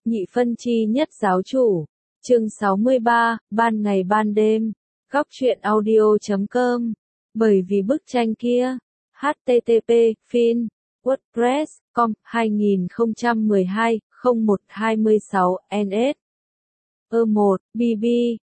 Nhị phân chi nhất giáo chủ. Chương 63, ban ngày ban đêm. Góc truyện audio.com. Bởi vì bức tranh kia. http fin wordpress.com 2012 0126 ns 1 bb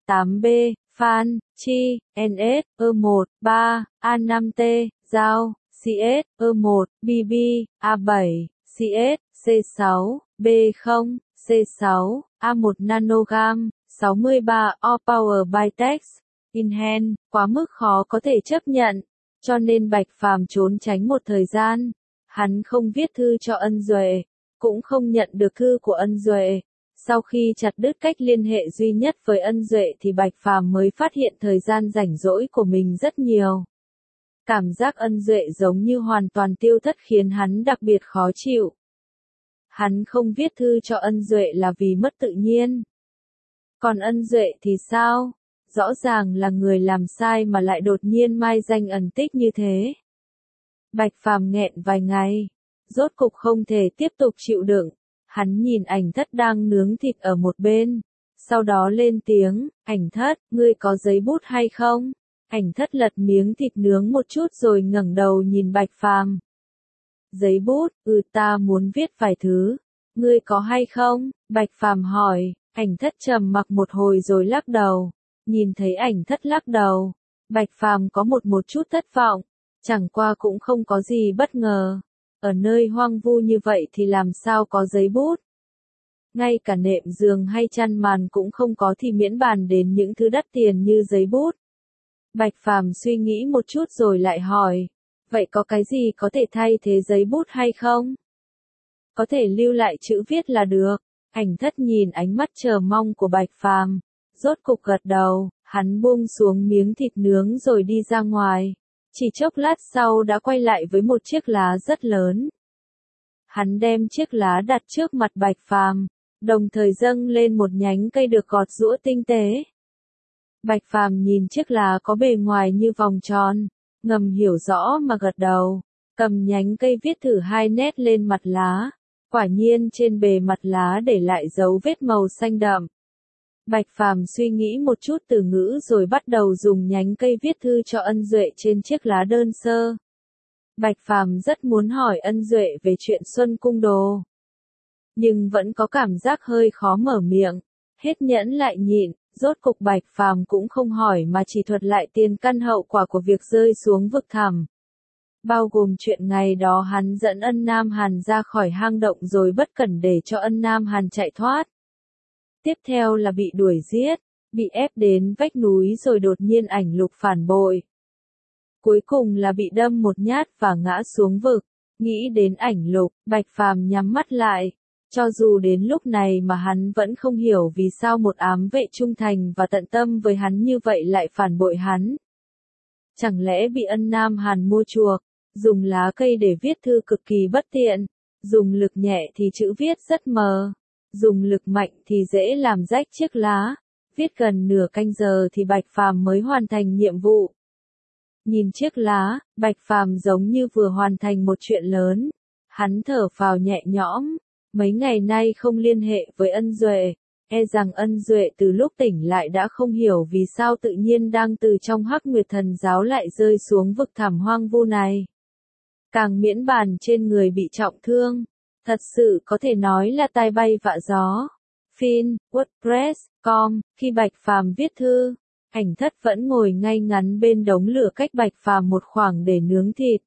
8b fan chi ns 1 3 a5t giao cs 1 bb a7 cs c6 b0 C6, A1 nanogam, 63 all power by text, in hand, quá mức khó có thể chấp nhận, cho nên Bạch Phàm trốn tránh một thời gian. Hắn không viết thư cho Ân Duệ, cũng không nhận được thư của Ân Duệ. Sau khi chặt đứt cách liên hệ duy nhất với Ân Duệ thì Bạch Phàm mới phát hiện thời gian rảnh rỗi của mình rất nhiều. Cảm giác Ân Duệ giống như hoàn toàn tiêu thất khiến hắn đặc biệt khó chịu. Hắn không viết thư cho Ân Duệ là vì mất tự nhiên. Còn Ân Duệ thì sao? Rõ ràng là người làm sai mà lại đột nhiên mai danh ẩn tích như thế. Bạch Phàm nghẹn vài ngày, rốt cục không thể tiếp tục chịu đựng. Hắn nhìn Ảnh Thất đang nướng thịt ở một bên, sau đó lên tiếng, Ảnh Thất, ngươi có giấy bút hay không? Ảnh Thất lật miếng thịt nướng một chút rồi ngẩng đầu nhìn Bạch Phàm. Giấy bút, ta muốn viết vài thứ. Ngươi có hay không? Bạch Phàm hỏi. Ảnh Thất trầm mặc một hồi rồi lắc đầu. Nhìn thấy Ảnh Thất lắc đầu, Bạch Phàm có một chút thất vọng. Chẳng qua cũng không có gì bất ngờ. Ở nơi hoang vu như vậy thì làm sao có giấy bút? Ngay cả nệm giường hay chăn màn cũng không có thì miễn bàn đến những thứ đắt tiền như giấy bút. Bạch Phàm suy nghĩ một chút rồi lại hỏi. Vậy có cái gì có thể thay thế giấy bút hay không? Có thể lưu lại chữ viết là được. Ảnh Thất nhìn ánh mắt chờ mong của Bạch Phàm, rốt cục gật đầu, hắn buông xuống miếng thịt nướng rồi đi ra ngoài. Chỉ chốc lát sau đã quay lại với một chiếc lá rất lớn. Hắn đem chiếc lá đặt trước mặt Bạch Phàm, đồng thời dâng lên một nhánh cây được gọt giũa tinh tế. Bạch Phàm nhìn chiếc lá có bề ngoài như vòng tròn, ngầm hiểu rõ mà gật đầu, cầm nhánh cây viết thử 2 nét lên mặt lá. Quả nhiên trên bề mặt lá để lại dấu vết màu xanh đậm. Bạch Phàm suy nghĩ một chút từ ngữ rồi bắt đầu dùng nhánh cây viết thư cho Ân Duệ trên chiếc lá đơn sơ. Bạch Phàm rất muốn hỏi Ân Duệ về chuyện Xuân Cung Đồ, nhưng vẫn có cảm giác hơi khó mở miệng, hết nhẫn lại nhịn. Rốt cục Bạch Phàm cũng không hỏi mà chỉ thuật lại tiền căn hậu quả của việc rơi xuống vực thẳm. Bao gồm chuyện ngày đó hắn dẫn Ân Nam Hàn ra khỏi hang động rồi bất cẩn để cho Ân Nam Hàn chạy thoát. Tiếp theo là bị đuổi giết, bị ép đến vách núi rồi đột nhiên Ảnh Lục phản bội. Cuối cùng là bị đâm một nhát và ngã xuống vực. Nghĩ đến Ảnh Lục, Bạch Phàm nhắm mắt lại. Cho dù đến lúc này mà hắn vẫn không hiểu vì sao một ám vệ trung thành và tận tâm với hắn như vậy lại phản bội hắn. Chẳng lẽ bị Ân Nam Hàn mua chuộc, dùng lá cây để viết thư cực kỳ bất tiện, dùng lực nhẹ thì chữ viết rất mờ, dùng lực mạnh thì dễ làm rách chiếc lá. Viết gần nửa canh giờ thì Bạch Phàm mới hoàn thành nhiệm vụ. Nhìn chiếc lá, Bạch Phàm giống như vừa hoàn thành một chuyện lớn. Hắn thở phào nhẹ nhõm. Mấy ngày nay không liên hệ với Ân Duệ, e rằng Ân Duệ từ lúc tỉnh lại đã không hiểu vì sao tự nhiên đang từ trong Hắc Nguyệt Thần Giáo lại rơi xuống vực thẳm hoang vu này. Càng miễn bàn trên người bị trọng thương, thật sự có thể nói là tai bay vạ gió. Fin, wordpress.com, khi Bạch Phàm viết thư, Ảnh Thất vẫn ngồi ngay ngắn bên đống lửa cách Bạch Phàm một khoảng để nướng thịt.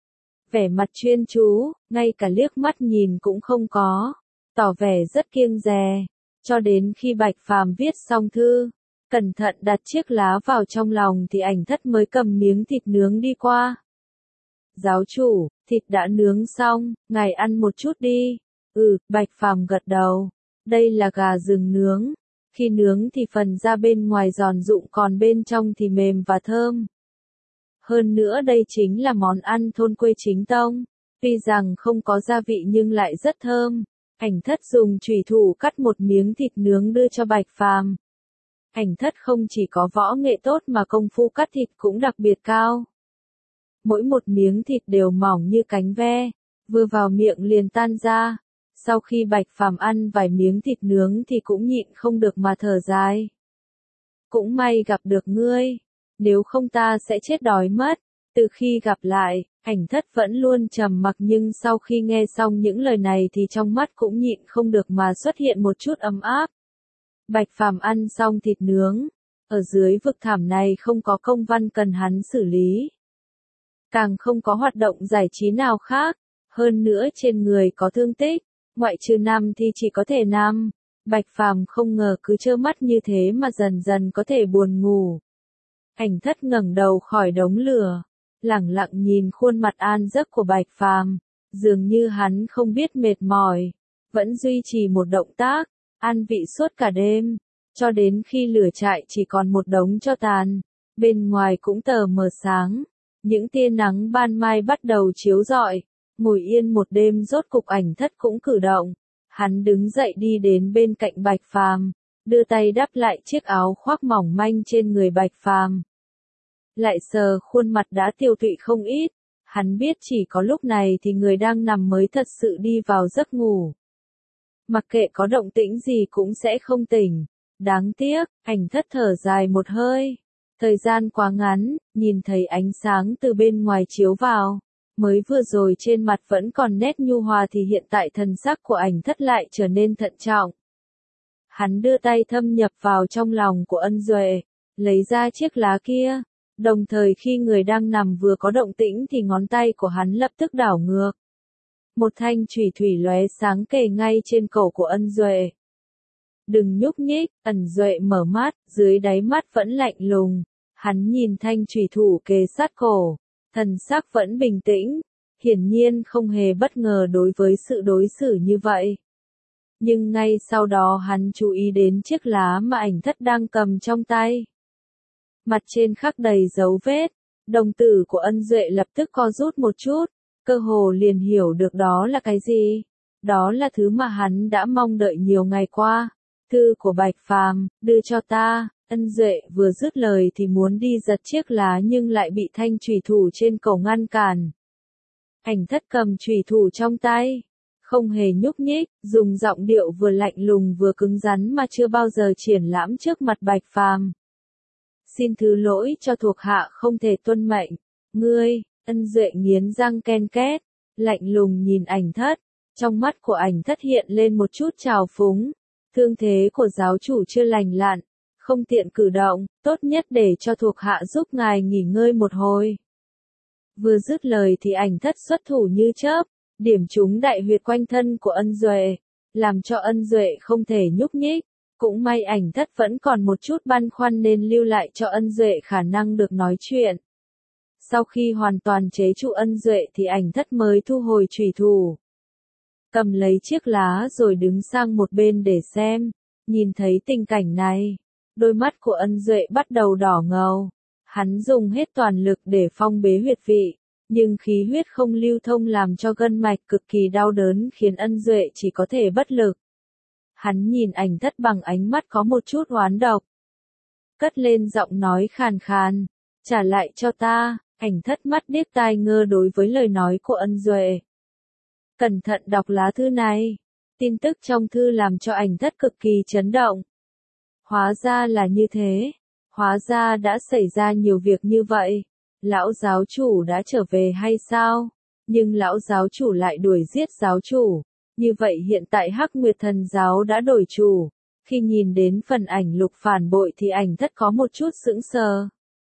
Vẻ mặt chuyên chú, ngay cả liếc mắt nhìn cũng không có, tỏ vẻ rất kiêng dè, cho đến khi Bạch Phàm viết xong thư, cẩn thận đặt chiếc lá vào trong lòng thì Ảnh Thất mới cầm miếng thịt nướng đi qua. Giáo chủ, thịt đã nướng xong, ngài ăn một chút đi. Bạch Phàm gật đầu, đây là gà rừng nướng, khi nướng thì phần da bên ngoài giòn rụm còn bên trong thì mềm và thơm. Hơn nữa đây chính là món ăn thôn quê chính tông, tuy rằng không có gia vị nhưng lại rất thơm. Ảnh Thất dùng chùy thủ cắt một miếng thịt nướng đưa cho Bạch Phàm. Ảnh Thất không chỉ có võ nghệ tốt mà công phu cắt thịt cũng đặc biệt cao. Mỗi một miếng thịt đều mỏng như cánh ve, vừa vào miệng liền tan ra. Sau khi Bạch Phàm ăn vài miếng thịt nướng thì cũng nhịn không được mà thở dài. Cũng may gặp được ngươi, nếu không ta sẽ chết đói mất. Từ khi gặp lại, Ảnh Thất vẫn luôn trầm mặc nhưng sau khi nghe xong những lời này thì trong mắt cũng nhịn không được mà xuất hiện một chút ấm áp. Bạch Phàm ăn xong thịt nướng, ở dưới vực thẳm này không có công văn cần hắn xử lý. Càng không có hoạt động giải trí nào khác, hơn nữa trên người có thương tích, ngoại trừ nằm thì chỉ có thể nằm. Bạch Phàm không ngờ cứ trơ mắt như thế mà dần dần có thể buồn ngủ. Ảnh Thất ngẩng đầu khỏi đống lửa, lẳng lặng nhìn khuôn mặt an giấc của Bạch Phàm, dường như hắn không biết mệt mỏi, vẫn duy trì một động tác, an vị suốt cả đêm, cho đến khi lửa trại chỉ còn một đống tro tàn, bên ngoài cũng tờ mờ sáng, những tia nắng ban mai bắt đầu chiếu rọi, ngồi yên một đêm rốt cục Ảnh Thất cũng cử động, hắn đứng dậy đi đến bên cạnh Bạch Phàm, đưa tay đắp lại chiếc áo khoác mỏng manh trên người Bạch Phàm. Lại sờ khuôn mặt đã tiêu tụy không ít, hắn biết chỉ có lúc này thì người đang nằm mới thật sự đi vào giấc ngủ. Mặc kệ có động tĩnh gì cũng sẽ không tỉnh. Đáng tiếc, Ảnh Thất thở dài một hơi. Thời gian quá ngắn, nhìn thấy ánh sáng từ bên ngoài chiếu vào. Mới vừa rồi trên mặt vẫn còn nét nhu hòa thì hiện tại thần sắc của Ảnh Thất lại trở nên thận trọng. Hắn đưa tay thâm nhập vào trong lòng của Ân Duệ, lấy ra chiếc lá kia. Đồng thời khi người đang nằm vừa có động tĩnh thì ngón tay của hắn lập tức đảo ngược. Một thanh chùy thủy lóe sáng kề ngay trên cổ của Ân Duệ. Đừng nhúc nhích, Ân Duệ mở mắt, dưới đáy mắt vẫn lạnh lùng. Hắn nhìn thanh chùy thủ kề sát cổ, thần sắc vẫn bình tĩnh, hiển nhiên không hề bất ngờ đối với sự đối xử như vậy. Nhưng ngay sau đó hắn chú ý đến chiếc lá mà Ảnh Thất đang cầm trong tay. Mặt trên khắc đầy dấu vết, đồng tử của Ân Duệ lập tức co rút một chút, cơ hồ liền hiểu được đó là cái gì. Đó là thứ mà hắn đã mong đợi nhiều ngày qua. Thư của Bạch Phàm, đưa cho ta. Ân Duệ vừa dứt lời thì muốn đi giật chiếc lá nhưng lại bị thanh chùy thủ trên cổ ngăn cản. Ảnh Thất cầm chùy thủ trong tay, không hề nhúc nhích, dùng giọng điệu vừa lạnh lùng vừa cứng rắn mà chưa bao giờ triển lãm trước mặt Bạch Phàm. Xin thứ lỗi cho thuộc hạ không thể tuân mệnh. Ngươi, Ân Duệ nghiến răng ken két, lạnh lùng nhìn Ảnh Thất. Trong mắt của Ảnh Thất hiện lên một chút trào phúng. Thương thế của giáo chủ chưa lành lặn, không tiện cử động, tốt nhất để cho thuộc hạ giúp ngài nghỉ ngơi một hồi. Vừa dứt lời thì Ảnh Thất xuất thủ như chớp, điểm trúng đại huyệt quanh thân của Ân Duệ, làm cho Ân Duệ không thể nhúc nhích. Cũng may Ảnh Thất vẫn còn một chút băn khoăn nên lưu lại cho Ân Duệ khả năng được nói chuyện. Sau khi hoàn toàn chế trụ Ân Duệ thì Ảnh Thất mới thu hồi chùy thủ. Cầm lấy chiếc lá rồi đứng sang một bên để xem. Nhìn thấy tình cảnh này, đôi mắt của Ân Duệ bắt đầu đỏ ngầu. Hắn dùng hết toàn lực để phong bế huyệt vị, nhưng khí huyết không lưu thông làm cho gân mạch cực kỳ đau đớn khiến Ân Duệ chỉ có thể bất lực. Hắn nhìn Ảnh Thất bằng ánh mắt có một chút oán độc. Cất lên giọng nói khàn khàn, trả lại cho ta. Ảnh Thất mắt điếc tai ngơ đối với lời nói của Ân Duệ. Cẩn thận đọc lá thư này. Tin tức trong thư làm cho Ảnh Thất cực kỳ chấn động. Hóa ra là như thế. Hóa ra đã xảy ra nhiều việc như vậy. Lão giáo chủ đã trở về hay sao? Nhưng lão giáo chủ lại đuổi giết giáo chủ. Như vậy hiện tại Hắc Nguyệt Thần giáo đã đổi chủ. Khi nhìn đến phần ảnh lục phản bội thì Ảnh Thất có một chút sững sờ.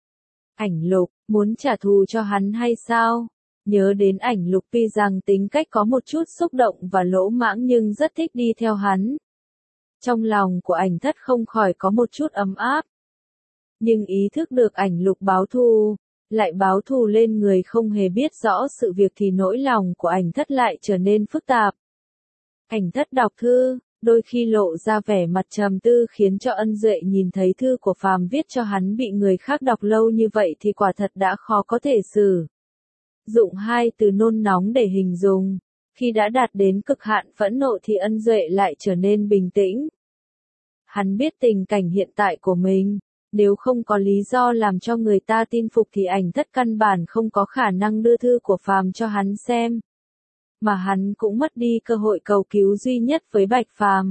Ảnh lục, muốn trả thù cho hắn hay sao? Nhớ đến ảnh lục tuy rằng tính cách có một chút xúc động và lỗ mãng nhưng rất thích đi theo hắn. Trong lòng của Ảnh Thất không khỏi có một chút ấm áp. Nhưng ý thức được ảnh lục báo thù, lại báo thù lên người không hề biết rõ sự việc thì nỗi lòng của Ảnh Thất lại trở nên phức tạp. Ảnh Thất đọc thư, đôi khi lộ ra vẻ mặt trầm tư khiến cho Ân Duệ nhìn thấy thư của Phàm viết cho hắn bị người khác đọc lâu như vậy thì quả thật đã khó có thể sử dụng hai từ nôn nóng để hình dung. Khi đã đạt đến cực hạn phẫn nộ thì Ân Duệ lại trở nên bình tĩnh. Hắn biết tình cảnh hiện tại của mình, nếu không có lý do làm cho người ta tin phục thì Ảnh Thất căn bản không có khả năng đưa thư của Phàm cho hắn xem. mà hắn cũng mất đi cơ hội cầu cứu duy nhất với Bạch Phàm.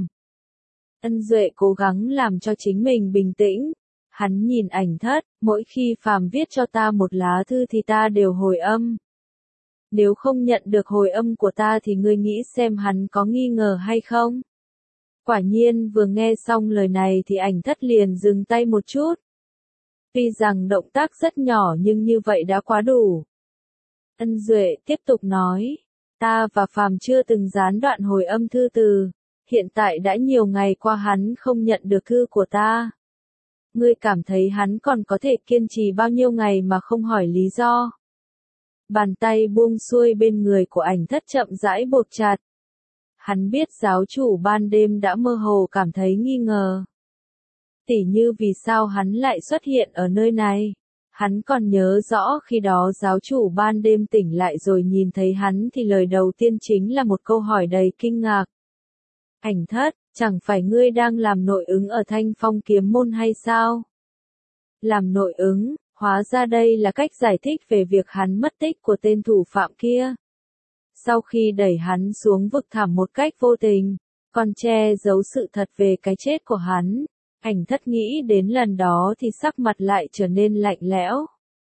Ân Duệ cố gắng làm cho chính mình bình tĩnh. Hắn nhìn Ảnh Thất, mỗi khi Phàm viết cho ta một lá thư thì ta đều hồi âm. Nếu không nhận được hồi âm của ta thì ngươi nghĩ xem hắn có nghi ngờ hay không? Quả nhiên vừa nghe xong lời này thì Ảnh Thất liền dừng tay một chút. Tuy rằng động tác rất nhỏ nhưng như vậy đã quá đủ. Ân Duệ tiếp tục nói, ta và Phàm chưa từng gián đoạn hồi âm thư từ, hiện tại đã nhiều ngày qua hắn không nhận được thư của ta. Ngươi cảm thấy hắn còn có thể kiên trì bao nhiêu ngày mà không hỏi lý do? Bàn tay buông xuôi bên người của Ảnh Thất chậm rãi buộc chặt. Hắn biết giáo chủ ban đêm đã mơ hồ cảm thấy nghi ngờ. Tỉ như vì sao hắn lại xuất hiện ở nơi này. Hắn còn nhớ rõ khi đó giáo chủ ban đêm tỉnh lại rồi nhìn thấy hắn thì lời đầu tiên chính là một câu hỏi đầy kinh ngạc. Ảnh Thất, chẳng phải ngươi đang làm nội ứng ở Thanh Phong kiếm môn hay sao? Làm nội ứng, hóa ra đây là cách giải thích về việc hắn mất tích của tên thủ phạm kia. Sau khi đẩy hắn xuống vực thẳm một cách vô tình, còn che giấu sự thật về cái chết của hắn. Ảnh Thất nghĩ đến lần đó thì sắc mặt lại trở nên lạnh lẽo.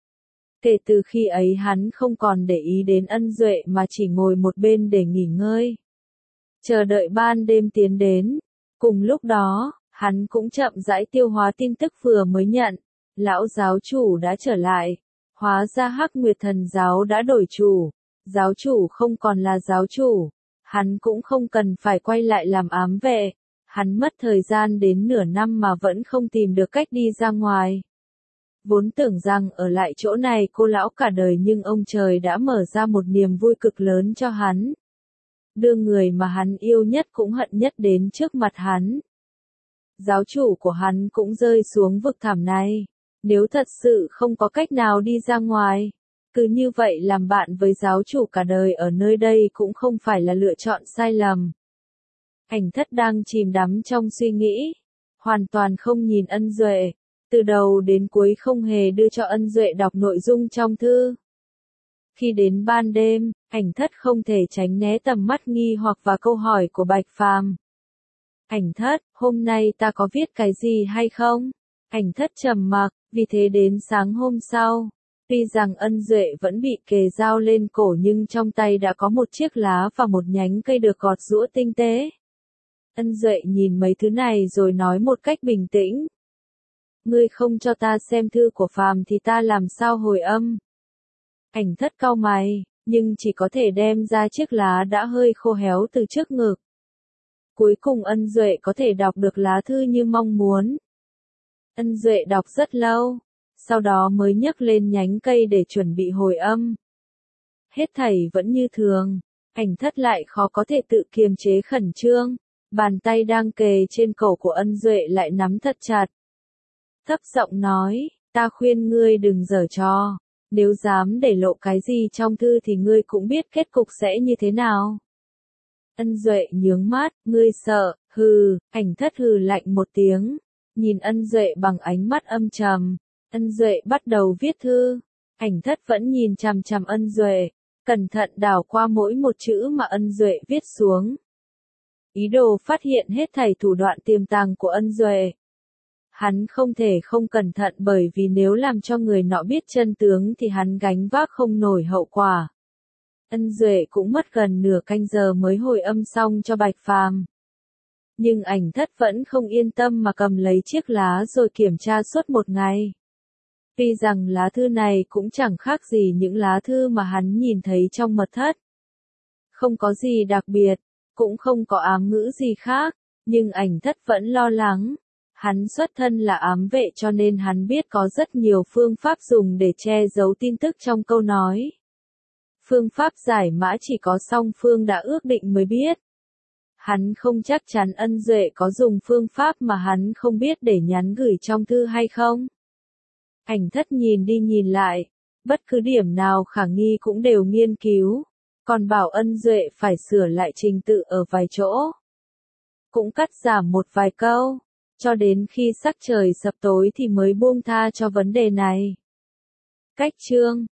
Kể từ khi ấy hắn không còn để ý đến Ân Duệ mà chỉ ngồi một bên để nghỉ ngơi. Chờ đợi ban đêm tiến đến. Cùng lúc đó, hắn cũng chậm rãi tiêu hóa tin tức vừa mới nhận. Lão giáo chủ đã trở lại. Hóa ra Hắc Nguyệt Thần giáo đã đổi chủ. Giáo chủ không còn là giáo chủ. Hắn cũng không cần phải quay lại làm ám vệ. Hắn mất thời gian đến nửa năm mà vẫn không tìm được cách đi ra ngoài. Vốn tưởng rằng ở lại chỗ này cô lão cả đời nhưng ông trời đã mở ra một niềm vui cực lớn cho hắn. Đưa người mà hắn yêu nhất cũng hận nhất đến trước mặt hắn. Giáo chủ của hắn cũng rơi xuống vực thẳm này. Nếu thật sự không có cách nào đi ra ngoài, cứ như vậy làm bạn với giáo chủ cả đời ở nơi đây cũng không phải là lựa chọn sai lầm. Ảnh Thất đang chìm đắm trong suy nghĩ, hoàn toàn không nhìn Ân Duệ, từ đầu đến cuối không hề đưa cho Ân Duệ đọc nội dung trong thư. Khi đến ban đêm, Ảnh Thất không thể tránh né tầm mắt nghi hoặc và câu hỏi của Bạch Phàm. Ảnh Thất, hôm nay ta có viết cái gì hay không? Ảnh Thất trầm mặc, vì thế đến sáng hôm sau, tuy rằng Ân Duệ vẫn bị kề dao lên cổ nhưng trong tay đã có một chiếc lá và một nhánh cây được gọt giũa tinh tế. Ân Duệ nhìn mấy thứ này rồi nói một cách bình tĩnh. Ngươi không cho ta xem thư của Phàm thì ta làm sao hồi âm? Ảnh Thất cau mày, nhưng chỉ có thể đem ra chiếc lá đã hơi khô héo từ trước ngực. Cuối cùng Ân Duệ có thể đọc được lá thư như mong muốn. Ân Duệ đọc rất lâu, sau đó mới nhấc lên nhánh cây để chuẩn bị hồi âm. Hết thảy vẫn như thường, Ảnh Thất lại khó có thể tự kiềm chế khẩn trương, bàn tay đang kề trên cổ của Ân Duệ lại nắm thật chặt. Thấp giọng nói, ta khuyên ngươi đừng giở trò, nếu dám để lộ cái gì trong thư thì ngươi cũng biết kết cục sẽ như thế nào. Ân Duệ nhướng mắt, ngươi sợ, hừ, Ảnh Thất hừ lạnh một tiếng, nhìn Ân Duệ bằng ánh mắt âm trầm. Ân Duệ bắt đầu viết thư, Ảnh Thất vẫn nhìn chằm chằm Ân Duệ, cẩn thận đảo qua mỗi một chữ mà Ân Duệ viết xuống. Ý đồ phát hiện hết thảy thủ đoạn tiềm tàng của Ân Duệ. Hắn không thể không cẩn thận bởi vì nếu làm cho người nọ biết chân tướng thì hắn gánh vác không nổi hậu quả. Ân Duệ cũng mất gần nửa canh giờ mới hồi âm xong cho Bạch Phàm. Nhưng Ảnh Thất vẫn không yên tâm mà cầm lấy chiếc lá rồi kiểm tra suốt một ngày. Tuy rằng lá thư này cũng chẳng khác gì những lá thư mà hắn nhìn thấy trong mật thất. Không có gì đặc biệt, cũng không có ám ngữ gì khác, nhưng Ảnh Thất vẫn lo lắng. Hắn xuất thân là ám vệ cho nên hắn biết có rất nhiều phương pháp dùng để che giấu tin tức trong câu nói. Phương pháp giải mã chỉ có song phương đã ước định mới biết. Hắn không chắc chắn Ân Duệ có dùng phương pháp mà hắn không biết để nhắn gửi trong thư hay không. Ảnh Thất nhìn đi nhìn lại, bất cứ điểm nào khả nghi cũng đều nghiên cứu, còn bảo Ân Duệ phải sửa lại trình tự ở vài chỗ. Cũng cắt giảm một vài câu, cho đến khi sắc trời sập tối thì mới buông tha cho vấn đề này. Cách chương